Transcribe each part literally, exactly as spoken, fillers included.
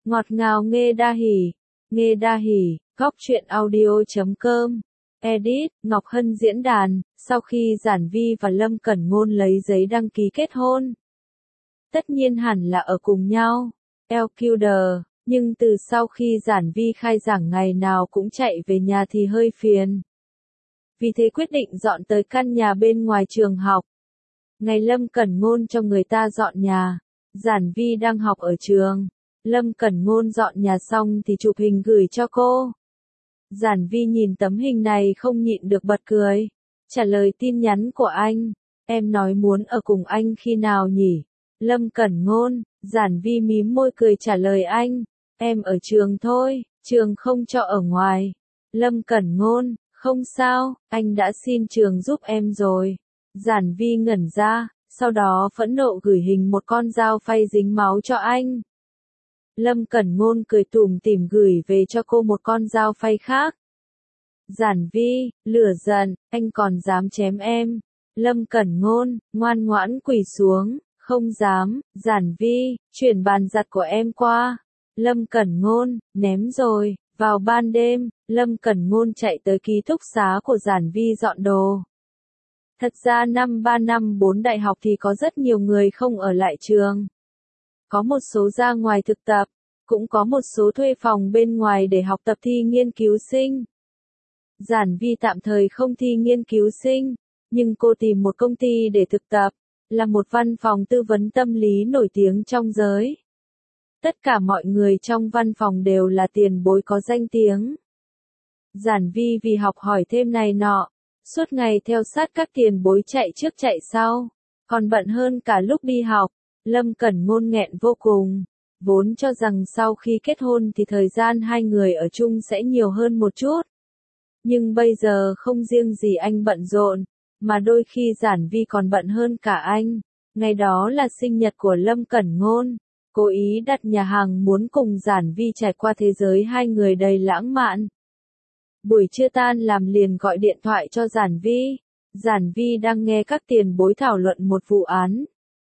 Ngọt ngào nghe đa hỉ, nghe đa hỉ, góc truyện audio chấm com. Edit, Ngọc Hân diễn đàn, sau khi Giản Vi và Lâm Cẩn Ngôn lấy giấy đăng ký kết hôn. Tất nhiên hẳn là ở cùng nhau, lờ quy đê, nhưng từ sau khi Giản Vi khai giảng ngày nào cũng chạy về nhà thì hơi phiền. Vì thế quyết định dọn tới căn nhà bên ngoài trường học. Ngày Lâm Cẩn Ngôn cho người ta dọn nhà, Giản Vi đang học ở trường. Lâm Cẩn Ngôn dọn nhà xong thì chụp hình gửi cho cô. Giản Vi nhìn tấm hình này không nhịn được bật cười. Trả lời tin nhắn của anh, em nói muốn ở cùng anh khi nào nhỉ? Lâm Cẩn Ngôn, Giản Vi mím môi cười trả lời anh, em ở trường thôi, trường không cho ở ngoài. Lâm Cẩn Ngôn, không sao, anh đã xin trường giúp em rồi. Giản Vi ngẩn ra, sau đó phẫn nộ gửi hình một con dao phay dính máu cho anh. Lâm Cẩn Ngôn cười tủm tỉm gửi về cho cô một con dao phay khác. Giản Vi, lửa giận, anh còn dám chém em. Lâm Cẩn Ngôn, ngoan ngoãn quỳ xuống, không dám. Giản Vi, chuyển bàn giặt của em qua. Lâm Cẩn Ngôn, ném rồi. Vào ban đêm, Lâm Cẩn Ngôn chạy tới ký túc xá của Giản Vi dọn đồ. Thật ra năm ba năm bốn đại học thì có rất nhiều người không ở lại trường. Có một số ra ngoài thực tập, cũng có một số thuê phòng bên ngoài để học tập thi nghiên cứu sinh. Giản Vi tạm thời không thi nghiên cứu sinh, nhưng cô tìm một công ty để thực tập, là một văn phòng tư vấn tâm lý nổi tiếng trong giới. Tất cả mọi người trong văn phòng đều là tiền bối có danh tiếng. Giản Vi vì học hỏi thêm này nọ, suốt ngày theo sát các tiền bối chạy trước chạy sau, còn bận hơn cả lúc đi học. Lâm Cẩn Ngôn nghẹn vô cùng, vốn cho rằng sau khi kết hôn thì thời gian hai người ở chung sẽ nhiều hơn một chút. Nhưng bây giờ không riêng gì anh bận rộn, mà đôi khi Giản Vi còn bận hơn cả anh. Ngày đó là sinh nhật của Lâm Cẩn Ngôn, cố ý đặt nhà hàng muốn cùng Giản Vi trải qua thế giới hai người đầy lãng mạn. Buổi trưa tan làm liền gọi điện thoại cho Giản Vi. Giản Vi đang nghe các tiền bối thảo luận một vụ án,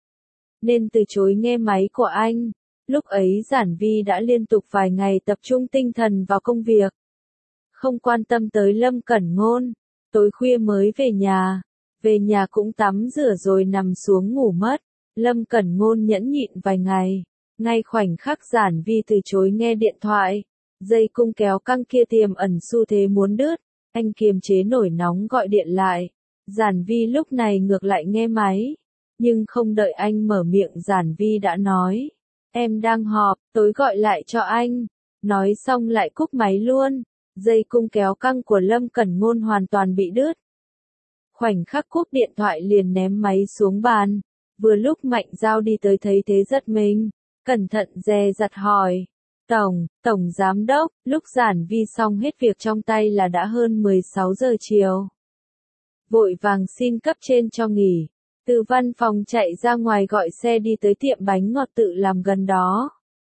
nên từ chối nghe máy của anh. Lúc ấy Giản Vi đã liên tục vài ngày tập trung tinh thần vào công việc, không quan tâm tới Lâm Cẩn Ngôn. Tối khuya mới về nhà, về nhà cũng tắm rửa rồi nằm xuống ngủ mất. Lâm Cẩn Ngôn nhẫn nhịn vài ngày, ngay khoảnh khắc Giản Vi từ chối nghe điện thoại, dây cung kéo căng kia tiềm ẩn xu thế muốn đứt, anh kiềm chế nổi nóng gọi điện lại. Giản Vi lúc này ngược lại nghe máy, nhưng không đợi anh mở miệng Giản Vi đã nói, em đang họp, tối gọi lại cho anh. Nói xong lại cúp máy luôn, dây cung kéo căng của Lâm Cẩn Ngôn hoàn toàn bị đứt. Khoảnh khắc cúp điện thoại liền ném máy xuống bàn, vừa lúc Mạnh Giao đi tới thấy thế giật mình, cẩn thận dè dặt hỏi, Tổng, Tổng Giám Đốc, lúc Giản Vi xong hết việc trong tay là đã hơn mười sáu giờ chiều. Vội vàng xin cấp trên cho nghỉ. Từ văn phòng chạy ra ngoài gọi xe đi tới tiệm bánh ngọt tự làm gần đó.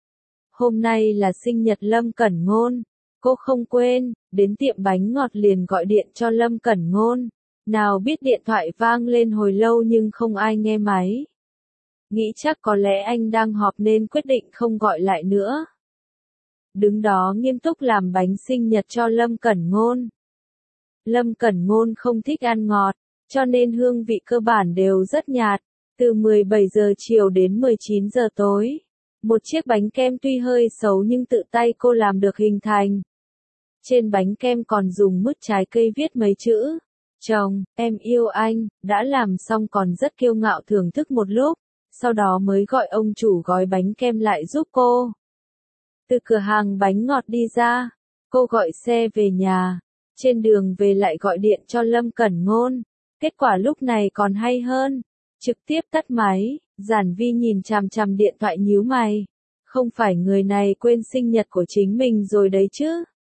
Hôm nay là sinh nhật Lâm Cẩn Ngôn, cô không quên, đến tiệm bánh ngọt liền gọi điện cho Lâm Cẩn Ngôn. Nào biết điện thoại vang lên hồi lâu nhưng không ai nghe máy. Nghĩ chắc có lẽ anh đang họp nên quyết định không gọi lại nữa. Đứng đó nghiêm túc làm bánh sinh nhật cho Lâm Cẩn Ngôn. Lâm Cẩn Ngôn không thích ăn ngọt, cho nên hương vị cơ bản đều rất nhạt. Từ mười bảy giờ chiều đến mười chín giờ tối, một chiếc bánh kem tuy hơi xấu nhưng tự tay cô làm được hình thành. Trên bánh kem còn dùng mứt trái cây viết mấy chữ, chồng, em yêu anh, đã làm xong còn rất kiêu ngạo thưởng thức một lúc, sau đó mới gọi ông chủ gói bánh kem lại giúp cô. Từ cửa hàng bánh ngọt đi ra, cô gọi xe về nhà, trên đường về lại gọi điện cho Lâm Cẩn Ngôn. Kết quả lúc này còn hay hơn, trực tiếp tắt máy. Giản Vi nhìn chằm chằm điện thoại nhíu mày, không phải người này quên sinh nhật của chính mình rồi đấy chứ.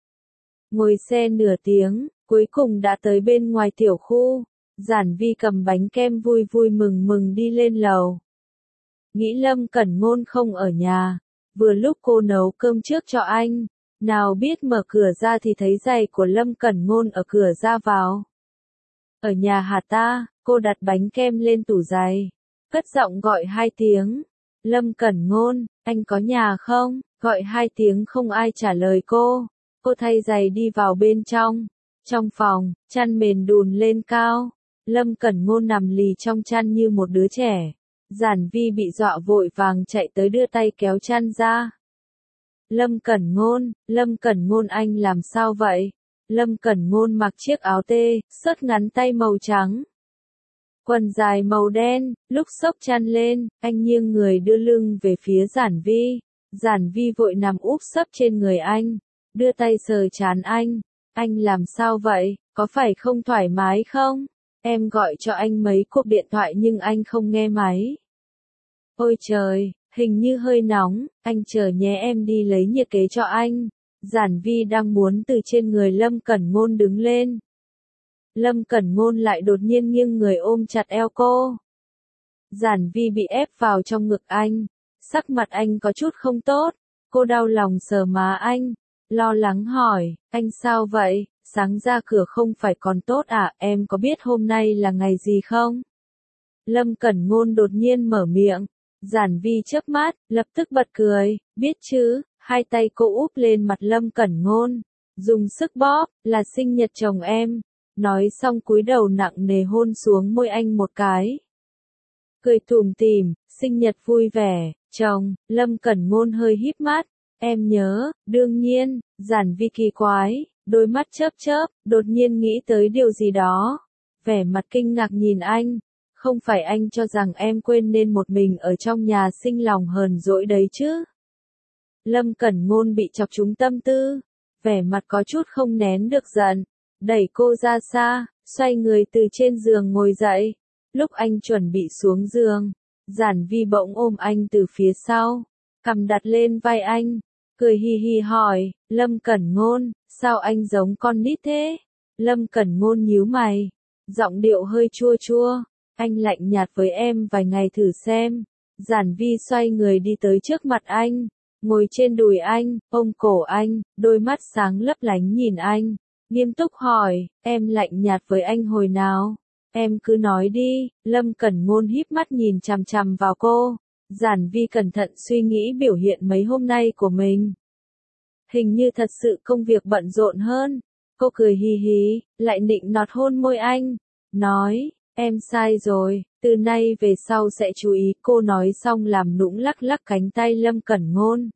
Ngồi xe nửa tiếng, cuối cùng đã tới bên ngoài tiểu khu. Giản Vi cầm bánh kem vui vui mừng mừng đi lên lầu. Nghĩ Lâm Cẩn Ngôn không ở nhà, vừa lúc cô nấu cơm trước cho anh, nào biết mở cửa ra thì thấy giày của Lâm Cẩn Ngôn ở cửa ra vào. Ở nhà hả ta? Cô đặt bánh kem lên tủ giày, cất giọng gọi hai tiếng. Lâm Cẩn Ngôn, anh có nhà không? Gọi hai tiếng không ai trả lời cô. Cô thay giày đi vào bên trong. Trong phòng, chăn mền đùn lên cao. Lâm Cẩn Ngôn nằm lì trong chăn như một đứa trẻ. Giản Vi bị dọa vội vàng chạy tới đưa tay kéo chăn ra. Lâm Cẩn Ngôn, Lâm Cẩn Ngôn anh làm sao vậy? Lâm Cẩn Ngôn mặc chiếc áo tê, sớt ngắn tay màu trắng. Quần dài màu đen, lúc xốc chăn lên, anh nghiêng người đưa lưng về phía Giản Vi. Giản Vi vội nằm úp sấp trên người anh, đưa tay sờ trán anh. Anh làm sao vậy, có phải không thoải mái không? Em gọi cho anh mấy cuộc điện thoại nhưng anh không nghe máy. Ôi trời, hình như hơi nóng, anh chờ nhé em đi lấy nhiệt kế cho anh. Giản Vi đang muốn từ trên người Lâm Cẩn Ngôn đứng lên. Lâm Cẩn Ngôn lại đột nhiên nghiêng người ôm chặt eo cô. Giản Vi bị ép vào trong ngực anh. Sắc mặt anh có chút không tốt. Cô đau lòng sờ má anh. Lo lắng hỏi, anh sao vậy? Sáng ra cửa không phải còn tốt à? Em có biết hôm nay là ngày gì không? Lâm Cẩn Ngôn đột nhiên mở miệng. Giản Vi chớp mắt, lập tức bật cười. Biết chứ? Hai tay cô úp lên mặt Lâm Cẩn Ngôn. Dùng sức bóp, là sinh nhật chồng em. Nói xong cúi đầu nặng nề hôn xuống môi anh một cái. Cười tủm tỉm, sinh nhật vui vẻ, chồng. Lâm Cẩn Ngôn hơi híp mắt. Em nhớ, đương nhiên. Giản Vi kỳ quái, đôi mắt chớp chớp, đột nhiên nghĩ tới điều gì đó. Vẻ mặt kinh ngạc nhìn anh. Không phải anh cho rằng em quên nên một mình ở trong nhà sinh lòng hờn dỗi đấy chứ? Lâm Cẩn Ngôn bị chọc trúng tâm tư. Vẻ mặt có chút không nén được giận. Đẩy cô ra xa, xoay người từ trên giường ngồi dậy. Lúc anh chuẩn bị xuống giường, Giản Vi bỗng ôm anh từ phía sau, cằm đặt lên vai anh, cười hì hì hỏi, Lâm Cẩn Ngôn, sao anh giống con nít thế? Lâm Cẩn Ngôn nhíu mày, giọng điệu hơi chua chua, anh lạnh nhạt với em vài ngày thử xem. Giản Vi xoay người đi tới trước mặt anh, ngồi trên đùi anh, ôm cổ anh, đôi mắt sáng lấp lánh nhìn anh. Nghiêm túc hỏi, em lạnh nhạt với anh hồi nào? Em cứ nói đi. Lâm Cẩn Ngôn híp mắt nhìn chằm chằm vào cô. Giản Vi cẩn thận suy nghĩ biểu hiện mấy hôm nay của mình. Hình như thật sự công việc bận rộn hơn. Cô cười hì hì, lại nịnh nọt hôn môi anh. Nói, em sai rồi, từ nay về sau sẽ chú ý. Cô nói xong làm nũng lắc lắc cánh tay Lâm Cẩn Ngôn.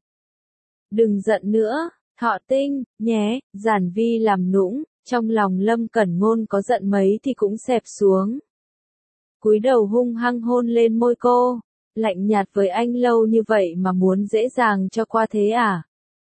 Đừng giận nữa. Thọ tinh, nhé. Giản Vi làm nũng, trong lòng Lâm Cẩn Ngôn có giận mấy thì cũng xẹp xuống. Cúi đầu hung hăng hôn lên môi cô. Lạnh nhạt với anh lâu như vậy mà muốn dễ dàng cho qua thế à?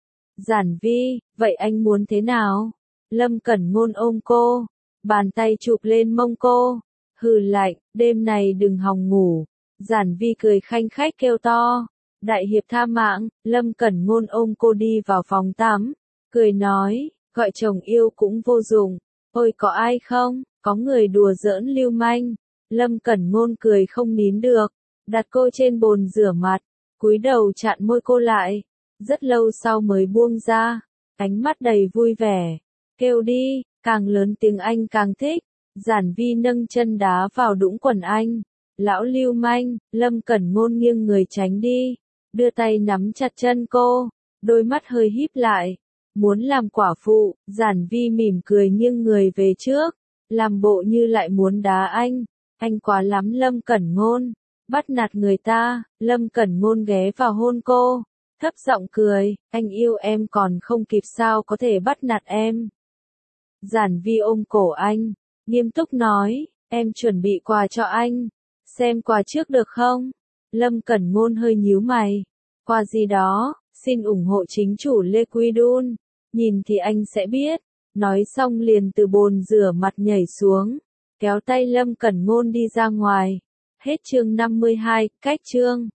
Giản Vi, vậy anh muốn thế nào? Lâm Cẩn Ngôn ôm cô, bàn tay chụp lên mông cô. Hừ lạnh, đêm này đừng hòng ngủ. Giản Vi cười khanh khách kêu to. Đại hiệp tha mạng. Lâm Cẩn Ngôn ôm cô đi vào phòng tắm, cười nói, gọi chồng yêu cũng vô dụng. Ôi có ai không? Có người đùa giỡn lưu manh. Lâm Cẩn Ngôn cười không nín được, đặt cô trên bồn rửa mặt, cúi đầu chặn môi cô lại. Rất lâu sau mới buông ra, ánh mắt đầy vui vẻ. Kêu đi, càng lớn tiếng anh càng thích. Giản Vi nâng chân đá vào đũng quần anh. Lão lưu manh. Lâm Cẩn Ngôn nghiêng người tránh đi, đưa tay nắm chặt chân cô, đôi mắt hơi híp lại. Muốn làm quả phụ. Giản Vi mỉm cười nghiêng người về trước, làm bộ như lại muốn đá anh. Anh quá lắm Lâm Cẩn Ngôn, bắt nạt người ta. Lâm Cẩn Ngôn ghé vào hôn cô, thấp giọng cười, anh yêu em còn không kịp sao có thể bắt nạt em. Giản Vi ôm cổ anh, nghiêm túc nói, em chuẩn bị quà cho anh, xem quà trước được không? Lâm Cẩn Ngôn hơi nhíu mày, quà gì đó, xin ủng hộ chính chủ Lê Quy Đun, nhìn thì anh sẽ biết. Nói xong liền từ bồn rửa mặt nhảy xuống, kéo tay Lâm Cẩn Ngôn đi ra ngoài. Hết chương năm mươi hai, cách chương.